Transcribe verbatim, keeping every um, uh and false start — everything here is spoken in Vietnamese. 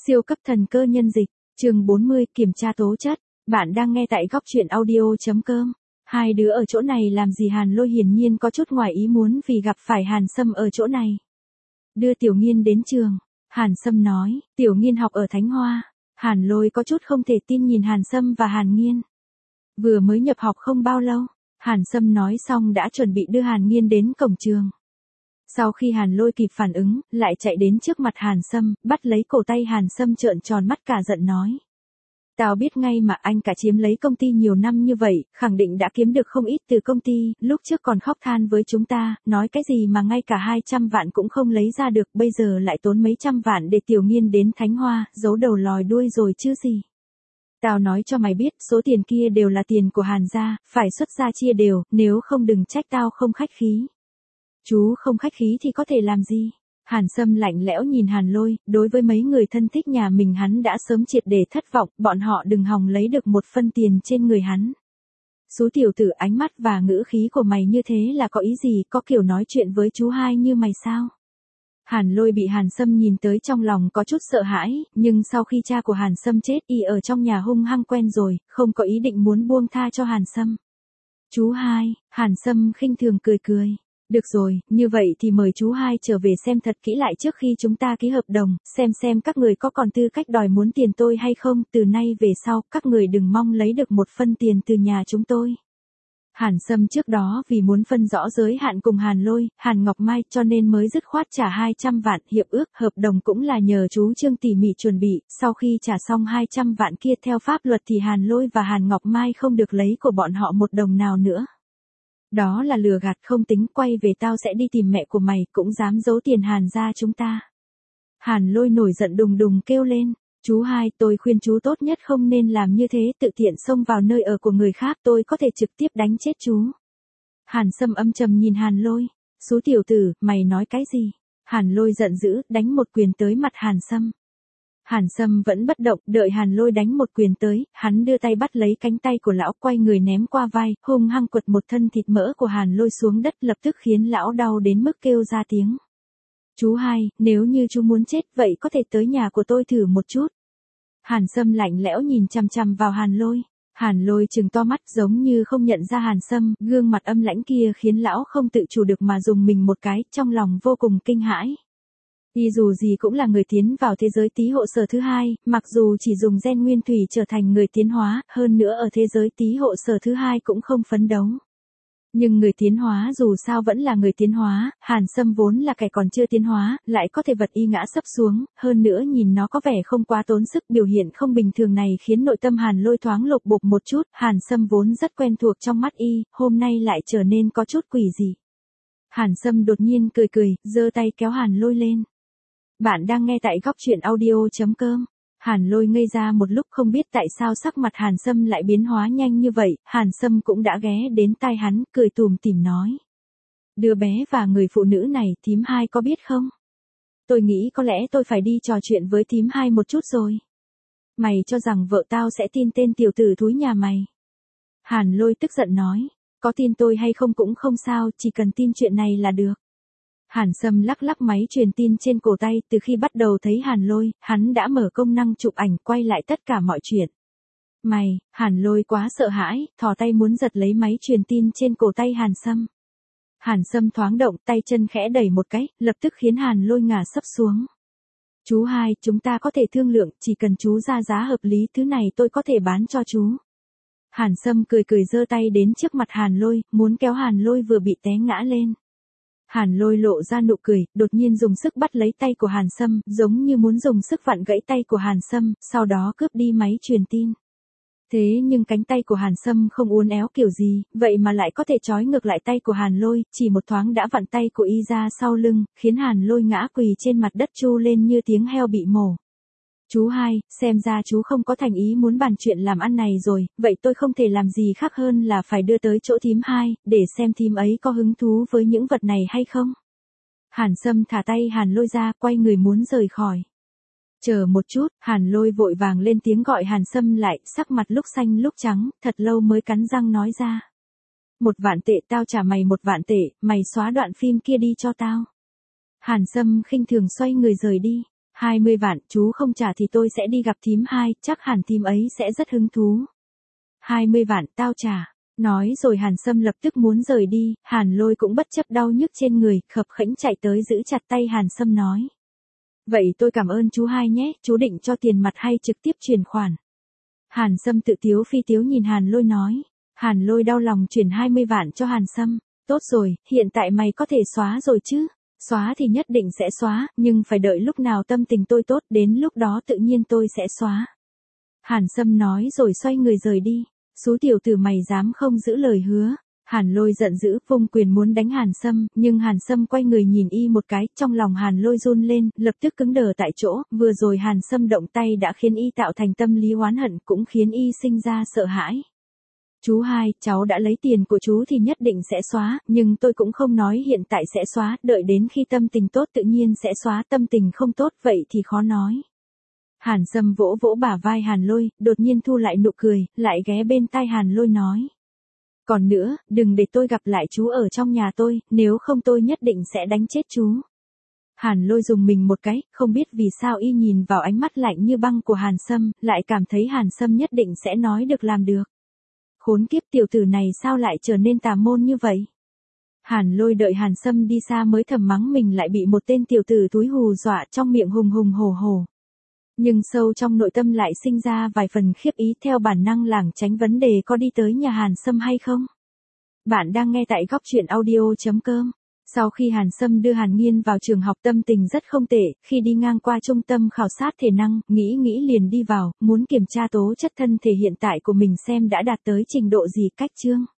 Siêu cấp thần cơ nhân dịch, chương bốn mươi, kiểm tra tố chất. Bạn đang nghe tại góc truyện audio chấm com. Hai đứa ở chỗ này làm gì? Hàn Lôi hiển nhiên có chút ngoài ý muốn vì gặp phải Hàn Sâm ở chỗ này. Đưa Tiểu Nghiên đến trường. Hàn Sâm nói, Tiểu Nghiên học ở Thánh Hoa. Hàn Lôi có chút không thể tin nhìn Hàn Sâm và Hàn Nghiên. Vừa mới nhập học không bao lâu. Hàn Sâm nói xong đã chuẩn bị đưa Hàn Nghiên đến cổng trường. Sau khi Hàn Lôi kịp phản ứng, lại chạy đến trước mặt Hàn Sâm, bắt lấy cổ tay Hàn Sâm trợn tròn mắt cả giận nói. Tao biết ngay mà anh cả chiếm lấy công ty nhiều năm như vậy, khẳng định đã kiếm được không ít từ công ty, lúc trước còn khóc than với chúng ta, nói cái gì mà ngay cả hai trăm vạn cũng không lấy ra được, bây giờ lại tốn mấy trăm vạn để Tiểu Nghiên đến Thánh Hoa, giấu đầu lòi đuôi rồi chứ gì. Tao nói cho mày biết, số tiền kia đều là tiền của Hàn gia, phải xuất ra chia đều, nếu không đừng trách tao không khách khí. Chú không khách khí thì có thể làm gì? Hàn Sâm lạnh lẽo nhìn Hàn Lôi, đối với mấy người thân thích nhà mình hắn đã sớm triệt để thất vọng, bọn họ đừng hòng lấy được một phân tiền trên người hắn. Số tiểu tử, ánh mắt và ngữ khí của mày như thế là có ý gì, có kiểu nói chuyện với chú hai như mày sao? Hàn Lôi bị Hàn Sâm nhìn tới trong lòng có chút sợ hãi, nhưng sau khi cha của Hàn Sâm chết y ở trong nhà hung hăng quen rồi, không có ý định muốn buông tha cho Hàn Sâm. Chú hai, Hàn Sâm khinh thường cười cười. Được rồi, như vậy thì mời chú hai trở về xem thật kỹ lại trước khi chúng ta ký hợp đồng, xem xem các người có còn tư cách đòi muốn tiền tôi hay không, từ nay về sau, các người đừng mong lấy được một phân tiền từ nhà chúng tôi. Hàn Sâm trước đó vì muốn phân rõ giới hạn cùng Hàn Lôi, Hàn Ngọc Mai cho nên mới dứt khoát trả hai trăm vạn, hiệp ước, hợp đồng cũng là nhờ chú Trương tỉ mỉ chuẩn bị, sau khi trả xong hai trăm vạn kia theo pháp luật thì Hàn Lôi và Hàn Ngọc Mai không được lấy của bọn họ một đồng nào nữa. Đó là lừa gạt không tính, quay về tao sẽ đi tìm mẹ của mày, cũng dám giấu tiền Hàn gia chúng ta. Hàn Lôi nổi giận đùng đùng kêu lên, chú hai, tôi khuyên chú tốt nhất không nên làm như thế, tự tiện xông vào nơi ở của người khác, tôi có thể trực tiếp đánh chết chú. Hàn Sâm âm trầm nhìn Hàn Lôi, số tiểu tử, mày nói cái gì? Hàn Lôi giận dữ, đánh một quyền tới mặt Hàn Sâm. Hàn Sâm vẫn bất động, đợi Hàn Lôi đánh một quyền tới, hắn đưa tay bắt lấy cánh tay của lão, quay người ném qua vai, hung hăng quật một thân thịt mỡ của Hàn Lôi xuống đất, lập tức khiến lão đau đến mức kêu ra tiếng. Chú hai, nếu như chú muốn chết vậy có thể tới nhà của tôi thử một chút. Hàn Sâm lạnh lẽo nhìn chằm chằm vào Hàn Lôi. Hàn Lôi trừng to mắt giống như không nhận ra Hàn Sâm, gương mặt âm lãnh kia khiến lão không tự chủ được mà dùng mình một cái, trong lòng vô cùng kinh hãi. Y dù gì cũng là người tiến vào thế giới tí hộ sở thứ hai, mặc dù chỉ dùng gen nguyên thủy trở thành người tiến hóa, hơn nữa ở thế giới tí hộ sở thứ hai cũng không phấn đấu. Nhưng người tiến hóa dù sao vẫn là người tiến hóa, Hàn Sâm vốn là kẻ còn chưa tiến hóa, lại có thể vật y ngã sấp xuống, hơn nữa nhìn nó có vẻ không quá tốn sức, biểu hiện không bình thường này khiến nội tâm Hàn Lôi thoáng lột bột một chút, Hàn Sâm vốn rất quen thuộc trong mắt y, hôm nay lại trở nên có chút quỷ dị. Hàn Sâm đột nhiên cười cười, giơ tay kéo Hàn Lôi lên. Bạn đang nghe tại góc truyện audio chấm com. Hàn Lôi ngây ra một lúc không biết tại sao sắc mặt Hàn Sâm lại biến hóa nhanh như vậy, Hàn Sâm cũng đã ghé đến tai hắn, cười tủm tỉm nói. Đứa bé và người phụ nữ này, thím hai có biết không? Tôi nghĩ có lẽ tôi phải đi trò chuyện với thím hai một chút rồi. Mày cho rằng vợ tao sẽ tin tên tiểu tử thúi nhà mày? Hàn Lôi tức giận nói, có tin tôi hay không cũng không sao, chỉ cần tin chuyện này là được. Hàn Sâm lắc lắc máy truyền tin trên cổ tay, từ khi bắt đầu thấy Hàn Lôi, hắn đã mở công năng chụp ảnh, quay lại tất cả mọi chuyện. Mày, Hàn Lôi quá sợ hãi, thò tay muốn giật lấy máy truyền tin trên cổ tay Hàn Sâm. Hàn Sâm thoáng động, tay chân khẽ đẩy một cái, lập tức khiến Hàn Lôi ngả sấp xuống. Chú hai, chúng ta có thể thương lượng, chỉ cần chú ra giá hợp lý, thứ này tôi có thể bán cho chú. Hàn Sâm cười cười giơ tay đến trước mặt Hàn Lôi, muốn kéo Hàn Lôi vừa bị té ngã lên. Hàn Lôi lộ ra nụ cười, đột nhiên dùng sức bắt lấy tay của Hàn Sâm, giống như muốn dùng sức vặn gãy tay của Hàn Sâm, sau đó cướp đi máy truyền tin. Thế nhưng cánh tay của Hàn Sâm không uốn éo kiểu gì, vậy mà lại có thể trói ngược lại tay của Hàn Lôi, chỉ một thoáng đã vặn tay của y ra sau lưng, khiến Hàn Lôi ngã quỳ trên mặt đất chu lên như tiếng heo bị mổ. Chú hai, xem ra chú không có thành ý muốn bàn chuyện làm ăn này rồi, vậy tôi không thể làm gì khác hơn là phải đưa tới chỗ thím hai, để xem thím ấy có hứng thú với những vật này hay không. Hàn Sâm thả tay Hàn Lôi ra, quay người muốn rời khỏi. Chờ một chút, Hàn Lôi vội vàng lên tiếng gọi Hàn Sâm lại, sắc mặt lúc xanh lúc trắng, thật lâu mới cắn răng nói ra. Một vạn tệ, tao trả mày một vạn tệ, mày xóa đoạn phim kia đi cho tao. Hàn Sâm khinh thường xoay người rời đi. hai mươi vạn, chú không trả thì tôi sẽ đi gặp thím hai, chắc hẳn thím ấy sẽ rất hứng thú. hai mươi vạn, tao trả. Nói rồi Hàn Sâm lập tức muốn rời đi, Hàn Lôi cũng bất chấp đau nhức trên người, khập khễnh chạy tới giữ chặt tay Hàn Sâm nói. Vậy tôi cảm ơn chú hai nhé, chú định cho tiền mặt hay trực tiếp chuyển khoản? Hàn Sâm tự tiếu phi tiếu nhìn Hàn Lôi nói. Hàn Lôi đau lòng chuyển hai mươi vạn cho Hàn Sâm. Tốt rồi, hiện tại mày có thể xóa rồi chứ? Xóa thì nhất định sẽ xóa, nhưng phải đợi lúc nào tâm tình tôi tốt, đến lúc đó tự nhiên tôi sẽ xóa. Hàn Sâm nói rồi xoay người rời đi. Xú tiểu tử mày dám không giữ lời hứa. Hàn Lôi giận dữ, vung quyền muốn đánh Hàn Sâm, nhưng Hàn Sâm quay người nhìn y một cái, trong lòng Hàn Lôi run lên, lập tức cứng đờ tại chỗ, vừa rồi Hàn Sâm động tay đã khiến y tạo thành tâm lý oán hận, cũng khiến y sinh ra sợ hãi. Chú hai, cháu đã lấy tiền của chú thì nhất định sẽ xóa, nhưng tôi cũng không nói hiện tại sẽ xóa, đợi đến khi tâm tình tốt tự nhiên sẽ xóa, tâm tình không tốt vậy thì khó nói. Hàn Sâm vỗ vỗ bả vai Hàn Lôi, đột nhiên thu lại nụ cười, lại ghé bên tai Hàn Lôi nói. Còn nữa, đừng để tôi gặp lại chú ở trong nhà tôi, nếu không tôi nhất định sẽ đánh chết chú. Hàn Lôi dùng mình một cái, không biết vì sao y nhìn vào ánh mắt lạnh như băng của Hàn Sâm, lại cảm thấy Hàn Sâm nhất định sẽ nói được làm được. Khốn kiếp, tiểu tử này sao lại trở nên tà môn như vậy? Hàn Lôi đợi Hàn Sâm đi xa mới thầm mắng mình lại bị một tên tiểu tử túi hù dọa, trong miệng hùng hùng hổ hổ. Nhưng sâu trong nội tâm lại sinh ra vài phần khiếp ý, theo bản năng lảng tránh vấn đề có đi tới nhà Hàn Sâm hay không. Bạn đang nghe tại góc truyện audio chấm com. Sau khi Hàn Sâm đưa Hàn Nghiên vào trường học, tâm tình rất không tệ, khi đi ngang qua trung tâm khảo sát thể năng, nghĩ nghĩ liền đi vào, muốn kiểm tra tố chất thân thể hiện tại của mình xem đã đạt tới trình độ gì. Cách chương